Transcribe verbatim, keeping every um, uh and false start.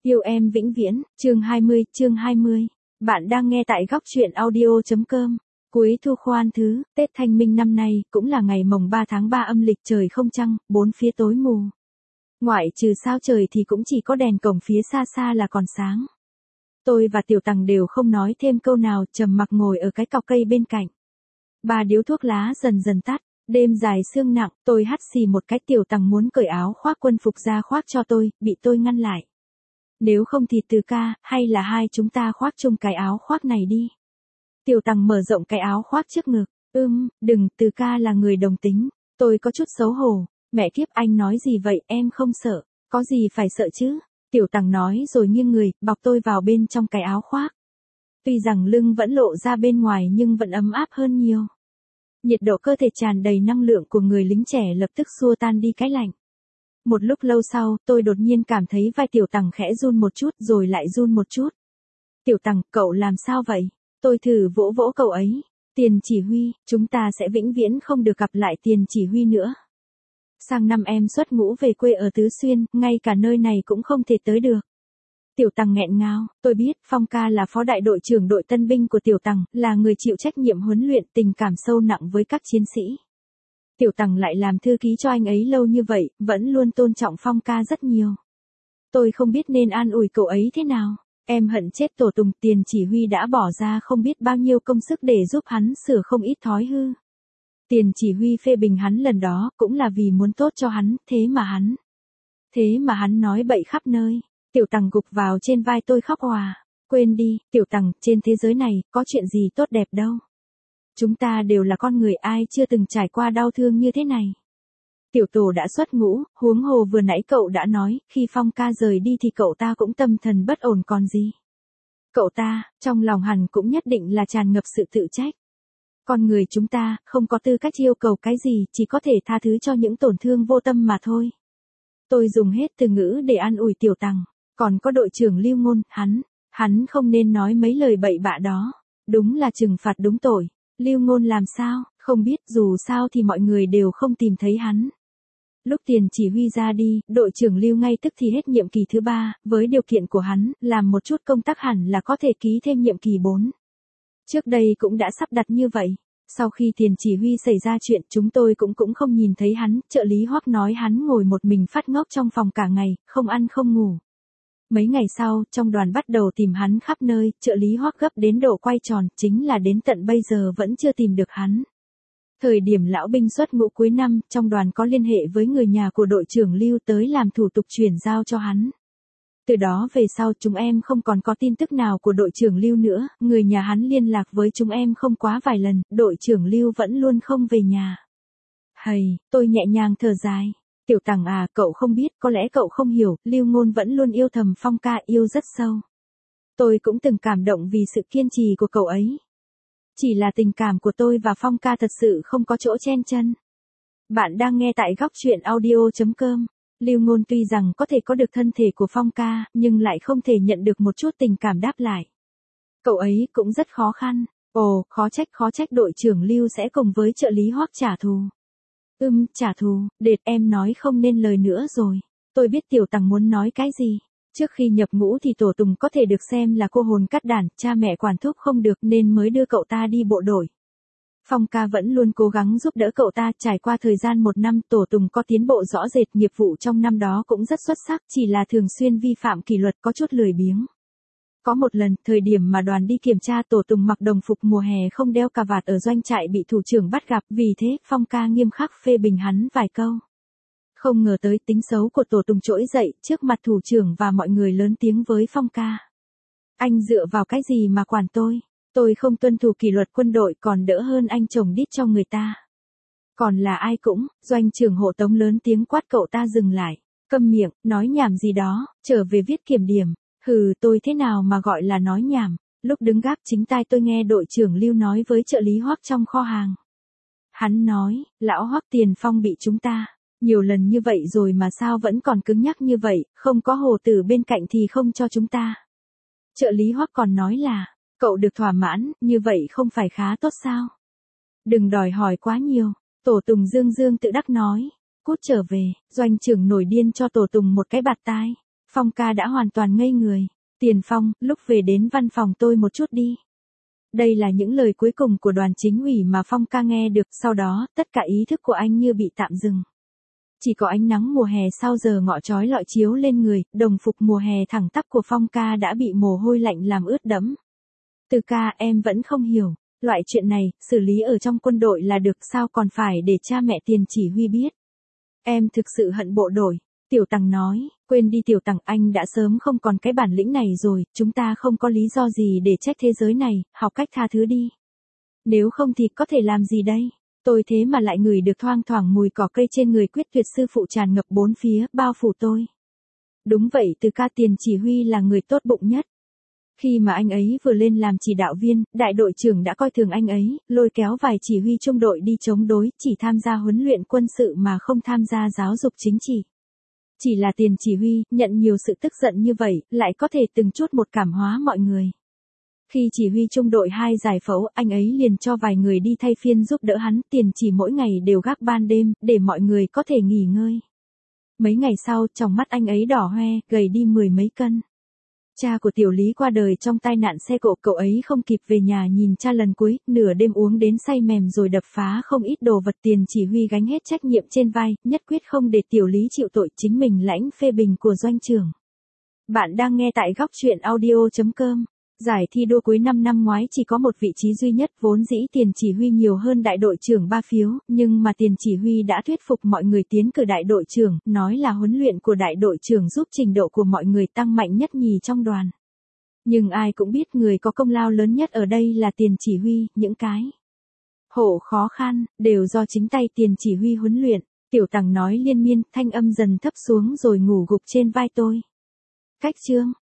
Yêu em vĩnh viễn, chương hai mươi, chương hai mươi. Bạn đang nghe tại góc truyện audio.com. Cuối thu khoan thứ, Tết Thanh Minh năm nay cũng là ngày mồng ba tháng ba âm lịch, trời không trăng, bốn phía tối mù. Ngoại trừ sao trời thì cũng chỉ có đèn cổng phía xa xa là còn sáng. Tôi và Tiểu Tằng đều không nói thêm câu nào, trầm mặc ngồi ở cái cọc cây bên cạnh. Ba điếu thuốc lá dần dần tắt, đêm dài sương nặng, tôi hắt xì một cái. Tiểu Tằng muốn cởi áo khoác quân phục ra khoác cho tôi, bị tôi ngăn lại. Nếu không thì Từ ca, hay là hai chúng ta khoác chung cái áo khoác này đi. Tiểu Tằng mở rộng cái áo khoác trước ngực. Ưm, đừng, Từ ca là người đồng tính. Tôi có chút xấu hổ. Mẹ kiếp, anh nói gì vậy, em không sợ. Có gì phải sợ chứ? Tiểu Tằng nói rồi nghiêng người, bọc tôi vào bên trong cái áo khoác. Tuy rằng lưng vẫn lộ ra bên ngoài nhưng vẫn ấm áp hơn nhiều. Nhiệt độ cơ thể tràn đầy năng lượng của người lính trẻ lập tức xua tan đi cái lạnh. Một lúc lâu sau, tôi đột nhiên cảm thấy vai Tiểu Tằng khẽ run một chút rồi lại run một chút. Tiểu Tằng, cậu làm sao vậy? Tôi thử vỗ vỗ cậu ấy. Tiền chỉ huy, chúng ta sẽ vĩnh viễn không được gặp lại Tiền chỉ huy nữa. Sang năm em xuất ngũ về quê ở Tứ Xuyên, ngay cả nơi này cũng không thể tới được. Tiểu Tằng nghẹn ngào, tôi biết, Phong ca là phó đại đội trưởng đội tân binh của Tiểu Tằng, là người chịu trách nhiệm huấn luyện, tình cảm sâu nặng với các chiến sĩ. Tiểu Tằng lại làm thư ký cho anh ấy lâu như vậy, vẫn luôn tôn trọng Phong ca rất nhiều. Tôi không biết nên an ủi cậu ấy thế nào. Em hận chết Tổ Tùng, Tiền chỉ huy đã bỏ ra không biết bao nhiêu công sức để giúp hắn sửa không ít thói hư. Tiền chỉ huy phê bình hắn lần đó cũng là vì muốn tốt cho hắn, thế mà hắn. Thế mà hắn nói bậy khắp nơi. Tiểu Tằng gục vào trên vai tôi khóc òa. Quên đi, Tiểu Tằng, trên thế giới này, có chuyện gì tốt đẹp đâu. Chúng ta đều là con người, ai chưa từng trải qua đau thương như thế này. Tiểu Tổ đã xuất ngũ, huống hồ vừa nãy cậu đã nói, khi Phong ca rời đi thì cậu ta cũng tâm thần bất ổn còn gì. Cậu ta, trong lòng hẳn cũng nhất định là tràn ngập sự tự trách. Con người chúng ta, không có tư cách yêu cầu cái gì, chỉ có thể tha thứ cho những tổn thương vô tâm mà thôi. Tôi dùng hết từ ngữ để an ủi Tiểu Tằng. Còn có đội trưởng Lưu Ngôn, hắn, hắn không nên nói mấy lời bậy bạ đó. Đúng là trừng phạt đúng tội. Lưu Ngôn làm sao, không biết, dù sao thì mọi người đều không tìm thấy hắn. Lúc Tiền chỉ huy ra đi, đội trưởng Lưu ngay tức thì hết nhiệm kỳ thứ ba, với điều kiện của hắn, làm một chút công tác hẳn là có thể ký thêm nhiệm kỳ bốn. Trước đây cũng đã sắp đặt như vậy. Sau khi Tiền chỉ huy xảy ra chuyện, chúng tôi cũng cũng không nhìn thấy hắn. Trợ lý Hoắc nói hắn ngồi một mình phát ngốc trong phòng cả ngày, không ăn không ngủ. Mấy ngày sau, trong đoàn bắt đầu tìm hắn khắp nơi, trợ lý Hoắc gấp đến độ quay tròn, chính là đến tận bây giờ vẫn chưa tìm được hắn. Thời điểm lão binh xuất ngũ cuối năm, trong đoàn có liên hệ với người nhà của đội trưởng Lưu tới làm thủ tục chuyển giao cho hắn. Từ đó về sau chúng em không còn có tin tức nào của đội trưởng Lưu nữa, người nhà hắn liên lạc với chúng em không quá vài lần, đội trưởng Lưu vẫn luôn không về nhà. Hầy, tôi nhẹ nhàng thở dài. Tiểu Tằng à, cậu không biết, có lẽ cậu không hiểu, Lưu Ngôn vẫn luôn yêu thầm Phong ca, yêu rất sâu. Tôi cũng từng cảm động vì sự kiên trì của cậu ấy. Chỉ là tình cảm của tôi và Phong ca thật sự không có chỗ chen chân. Bạn đang nghe tại góc truyện audio.com. Lưu Ngôn tuy rằng có thể có được thân thể của Phong ca, nhưng lại không thể nhận được một chút tình cảm đáp lại. Cậu ấy cũng rất khó khăn. Ồ, khó trách khó trách đội trưởng Lưu sẽ cùng với trợ lý Hoắc trả thù. Ừm, trả thù, đệt, em nói không nên lời nữa rồi. Tôi biết Tiểu Tằng muốn nói cái gì. Trước khi nhập ngũ thì Tổ Tùng có thể được xem là cô hồn cắt đản, cha mẹ quản thúc không được nên mới đưa cậu ta đi bộ đội. Phong ca vẫn luôn cố gắng giúp đỡ cậu ta, trải qua thời gian một năm Tổ Tùng có tiến bộ rõ rệt, nghiệp vụ trong năm đó cũng rất xuất sắc, chỉ là thường xuyên vi phạm kỷ luật, có chút lười biếng. Có một lần, thời điểm mà đoàn đi kiểm tra, Tổ Tùng mặc đồng phục mùa hè không đeo cà vạt ở doanh trại bị thủ trưởng bắt gặp, vì thế, Phong ca nghiêm khắc phê bình hắn vài câu. Không ngờ tới tính xấu của Tổ Tùng trỗi dậy, trước mặt thủ trưởng và mọi người lớn tiếng với Phong ca. Anh dựa vào cái gì mà quản tôi? Tôi không tuân thủ kỷ luật quân đội còn đỡ hơn anh chồng đít cho người ta. Còn là ai cũng, doanh trưởng Hộ Tống lớn tiếng quát cậu ta dừng lại. Câm miệng, nói nhảm gì đó, trở về viết kiểm điểm. Hừ, tôi thế nào mà gọi là nói nhảm. Lúc đứng gác chính tai tôi nghe đội trưởng Lưu nói với trợ lý Hoắc trong kho hàng. Hắn nói, lão Hoắc Tiền Phong bị chúng ta. Nhiều lần như vậy rồi mà sao vẫn còn cứng nhắc như vậy, không có Hồ Tử bên cạnh thì không cho chúng ta. Trợ lý Hoắc còn nói là, cậu được thỏa mãn, như vậy không phải khá tốt sao? Đừng đòi hỏi quá nhiều, Tổ Tùng dương dương tự đắc nói. Cút trở về, doanh trưởng nổi điên cho Tổ Tùng một cái bạt tai. Phong ca đã hoàn toàn ngây người. Tiền Phong, lúc về đến văn phòng tôi một chút đi. Đây là những lời cuối cùng của đoàn chính ủy mà Phong ca nghe được, sau đó, tất cả ý thức của anh như bị tạm dừng. Chỉ có ánh nắng mùa hè sau giờ ngọ chói lọi chiếu lên người, đồng phục mùa hè thẳng tắp của Phong ca đã bị mồ hôi lạnh làm ướt đẫm. Từ ca, em vẫn không hiểu, loại chuyện này, xử lý ở trong quân đội là được, sao còn phải để cha mẹ Tiền chỉ huy biết. Em thực sự hận bộ đội. Tiểu Tằng nói, quên đi Tiểu Tằng, anh đã sớm không còn cái bản lĩnh này rồi, chúng ta không có lý do gì để trách thế giới này, học cách tha thứ đi. Nếu không thì có thể làm gì đây? Tôi thế mà lại ngửi được thoang thoảng mùi cỏ cây trên người Quyết Tuyệt sư phụ tràn ngập bốn phía, bao phủ tôi. Đúng vậy, Từ ca, Tiền chỉ huy là người tốt bụng nhất. Khi mà anh ấy vừa lên làm chỉ đạo viên, đại đội trưởng đã coi thường anh ấy, lôi kéo vài chỉ huy trung đội đi chống đối, chỉ tham gia huấn luyện quân sự mà không tham gia giáo dục chính trị. Chỉ là Tiền chỉ huy, nhận nhiều sự tức giận như vậy, lại có thể từng chút một cảm hóa mọi người. Khi chỉ huy trung đội hai giải phẫu, anh ấy liền cho vài người đi thay phiên giúp đỡ hắn, Tiền chỉ mỗi ngày đều gác ban đêm, để mọi người có thể nghỉ ngơi. Mấy ngày sau, trong mắt anh ấy đỏ hoe, gầy đi mười mấy cân. Cha của Tiểu Lý qua đời trong tai nạn xe cộ, cậu ấy không kịp về nhà nhìn cha lần cuối, nửa đêm uống đến say mềm rồi đập phá không ít đồ vật. Tiền chỉ huy gánh hết trách nhiệm trên vai, nhất quyết không để Tiểu Lý chịu tội, chính mình lãnh phê bình của doanh trưởng. Bạn đang nghe tại góc truyện audio chấm com. Giải thi đua cuối năm năm ngoái chỉ có một vị trí duy nhất, vốn dĩ Tiền chỉ huy nhiều hơn đại đội trưởng ba phiếu, nhưng mà Tiền chỉ huy đã thuyết phục mọi người tiến cử đại đội trưởng, nói là huấn luyện của đại đội trưởng giúp trình độ của mọi người tăng mạnh nhất nhì trong đoàn. Nhưng ai cũng biết người có công lao lớn nhất ở đây là Tiền chỉ huy, những cái hộ khó khăn, đều do chính tay Tiền chỉ huy huấn luyện. Tiểu Tằng nói liên miên, thanh âm dần thấp xuống rồi ngủ gục trên vai tôi. Cách chương